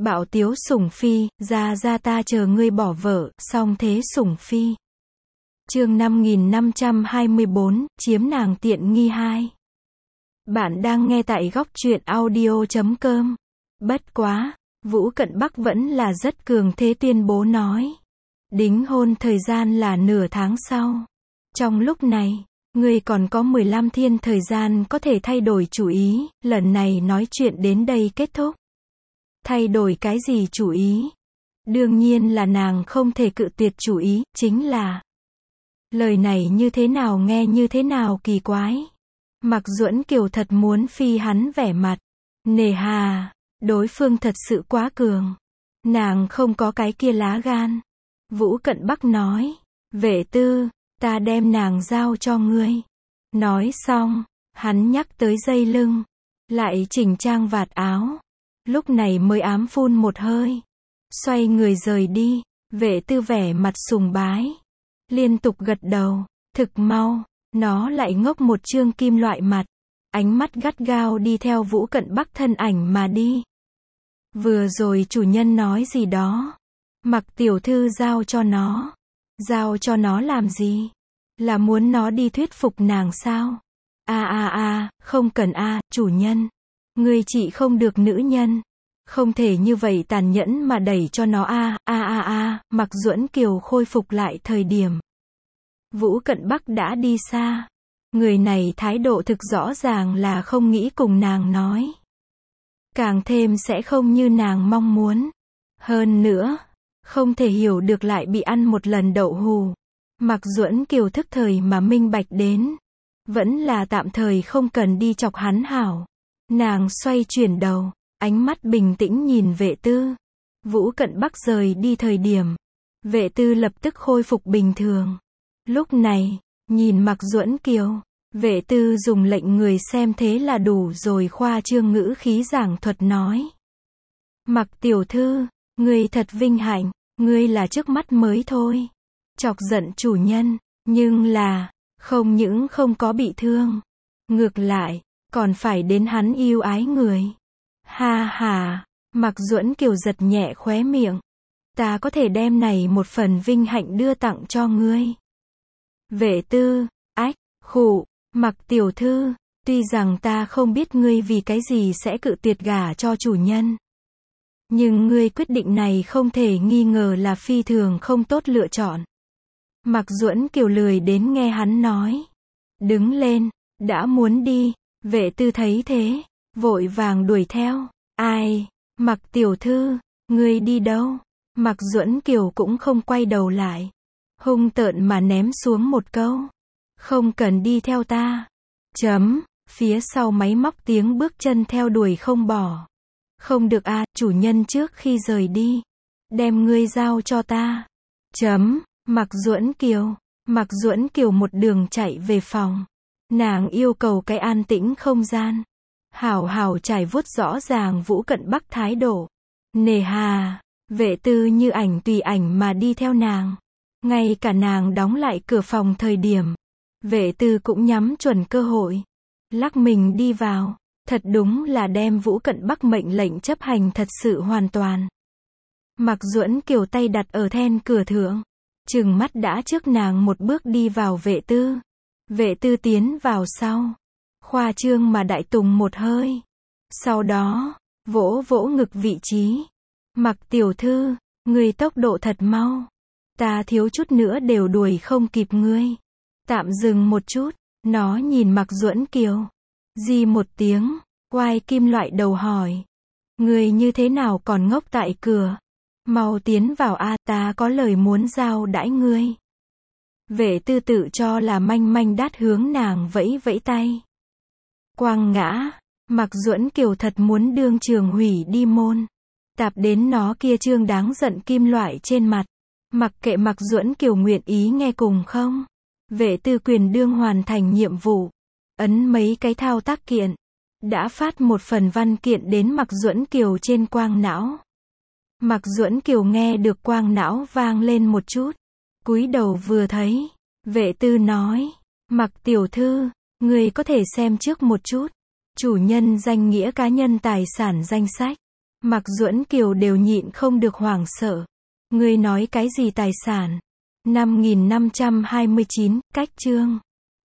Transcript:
Bạo tiếu sủng phi, ra ta chờ ngươi bỏ vợ, song thế sủng phi. Chương 5524, chiếm nàng tiện nghi 2. Bạn đang nghe tại góc truyện audio.com. Bất quá, Vũ Cận Bắc vẫn là rất cường thế tuyên bố nói. Đính hôn thời gian là nửa tháng sau. Trong lúc này, ngươi còn có 15 thiên thời gian có thể thay đổi chủ ý, lần này nói chuyện đến đây kết thúc. Thay đổi cái gì chủ ý? Đương nhiên là nàng không thể cự tuyệt chủ ý, chính là lời này như thế nào nghe như thế nào kỳ quái. Mạc Duẫn Kiều thật muốn phi hắn vẻ mặt. Nề hà, đối phương thật sự quá cường. Nàng không có cái kia lá gan. Vũ Cận Bắc nói, Vệ Tư, ta đem nàng giao cho ngươi. Nói xong, hắn nhắc tới dây lưng, lại chỉnh trang vạt áo. Lúc này mới ám phun một hơi. Xoay người rời đi, Vệ Tư vẻ mặt sùng bái. Liên tục gật đầu, thực mau, nó lại ngốc một trương kim loại mặt. Ánh mắt gắt gao đi theo Vũ Cận Bắc thân ảnh mà đi. Vừa rồi chủ nhân nói gì đó. Mặc tiểu thư giao cho nó. Giao cho nó làm gì? Là muốn nó đi thuyết phục nàng sao? Không cần chủ nhân. Ngươi trị không được nữ nhân. Không thể như vậy tàn nhẫn mà đẩy cho nó Mạc Duẫn Kiều khôi phục lại thời điểm. Vũ Cận Bắc đã đi xa. Người này thái độ thực rõ ràng là không nghĩ cùng nàng nói. Càng thêm sẽ không như nàng mong muốn. Hơn nữa, không thể hiểu được lại bị ăn một lần đậu hù. Mạc Duẫn Kiều thức thời mà minh bạch đến. Vẫn là tạm thời không cần đi chọc hắn hảo. Nàng xoay chuyển đầu. Ánh mắt bình tĩnh nhìn Vệ Tư. Vũ Cận Bắc rời đi thời điểm. Vệ Tư lập tức khôi phục bình thường. Lúc này, nhìn Mạc Duẫn Kiều. Vệ Tư dùng lệnh người xem thế là đủ rồi khoa trương ngữ khí giảng thuật nói. Mạc tiểu thư, ngươi thật vinh hạnh, ngươi là trước mắt mới thôi. Chọc giận chủ nhân, nhưng là, không những không có bị thương. Ngược lại, còn phải đến hắn yêu ái người. Ha ha, Mạc Duẫn Kiều giật nhẹ khóe miệng. Ta có thể đem này một phần vinh hạnh đưa tặng cho ngươi. Vệ Tư, khụ, Mạc tiểu thư, tuy rằng ta không biết ngươi vì cái gì sẽ cự tuyệt gả cho chủ nhân. Nhưng ngươi quyết định này không thể nghi ngờ là phi thường không tốt lựa chọn. Mạc Duẫn Kiều lười đến nghe hắn nói. Đứng lên, đã muốn đi, Vệ Tư thấy thế. Vội vàng đuổi theo. Mạc tiểu thư, ngươi đi đâu? Mạc Duẫn Kiều cũng không quay đầu lại. Hung tợn mà ném xuống một câu. Không cần đi theo ta. Phía sau máy móc tiếng bước chân theo đuổi không bỏ. Không được chủ nhân trước khi rời đi. Đem ngươi giao cho ta. Mạc Duẫn Kiều một đường chạy về phòng. Nàng yêu cầu cái an tĩnh không gian. Hảo trải vuốt rõ ràng Vũ Cận Bắc thái độ. Nề hà, Vệ Tư như ảnh tùy ảnh mà đi theo nàng. Ngay cả nàng đóng lại cửa phòng thời điểm. Vệ Tư cũng nhắm chuẩn cơ hội. Lắc mình đi vào. Thật đúng là đem Vũ Cận Bắc mệnh lệnh chấp hành thật sự hoàn toàn. Mạc Duẫn Kiều tay đặt ở then cửa thượng. Trừng mắt đã trước nàng một bước đi vào Vệ Tư. Vệ Tư tiến vào sau. Khoa trương mà đại tùng một hơi. Sau đó, vỗ ngực vị trí. Mạc tiểu thư, ngươi tốc độ thật mau. Ta thiếu chút nữa đều đuổi không kịp ngươi. Tạm dừng một chút, nó nhìn Mạc Duẫn Kiều. Di một tiếng, quay kim loại đầu hỏi. Ngươi như thế nào còn ngốc tại cửa? Mau tiến vào ta có lời muốn giao đãi ngươi. Vệ Tư tự cho là manh đát hướng nàng vẫy tay. Quang ngã, Mạc Duẫn Kiều thật muốn đương trường hủy đi môn. Tạp đến nó kia trương đáng giận kim loại trên mặt. Mặc kệ Mạc Duẫn Kiều nguyện ý nghe cùng không. Vệ Tư quyền đương hoàn thành nhiệm vụ. Ấn mấy cái thao tác kiện. Đã phát một phần văn kiện đến Mạc Duẫn Kiều trên quang não. Mạc Duẫn Kiều nghe được quang não vang lên một chút. Cúi đầu vừa thấy. Vệ Tư nói. Mạc tiểu thư, ngươi có thể xem trước một chút. Chủ nhân danh nghĩa cá nhân tài sản danh sách. Mạc Duẫn Kiều đều nhịn không được hoảng sợ. Ngươi nói cái gì tài sản? 5529, cách chương.